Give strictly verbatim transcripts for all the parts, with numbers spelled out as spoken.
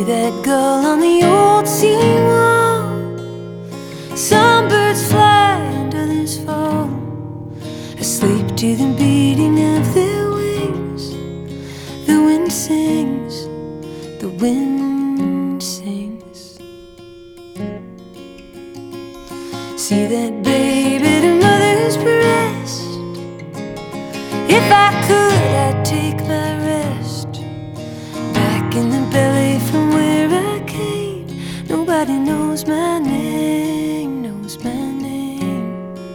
See that gull on the old seawall. Some birds fly and others fall, asleep to the beating of their wings. The wind sings, the wind sings. See that babe at her mother's breast. If I could, I'd take my rest back in the belly from where I came. Nobody knows my name, knows my name.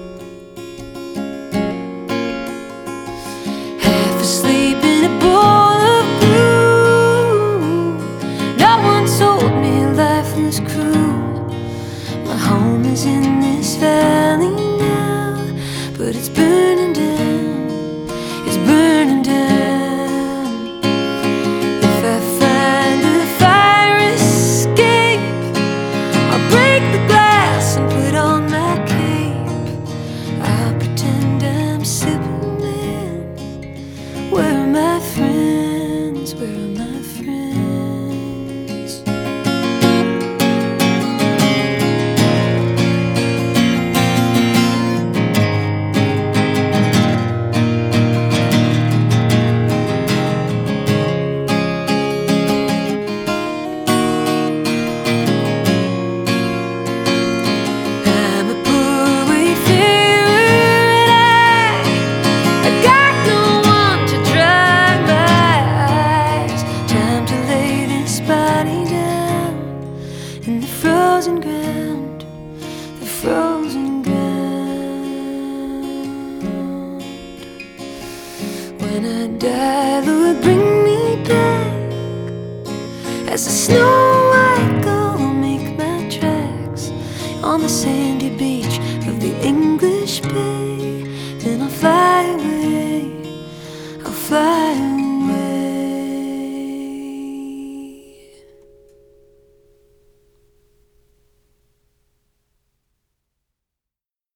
Half asleep in a bowl of glue. No one told me life was cruel. My home is in this valley now, but it's burning down, it's burning down. If I find a fire escape, I'll break the glass and put on my cape. I'll pretend I'm Superman. Where are my friends? Where are my friends? I'm a poor wayfarer and I, I got no one to dry my eyes. Time to lay this body down in the frozen ground, the frozen ground. When I die,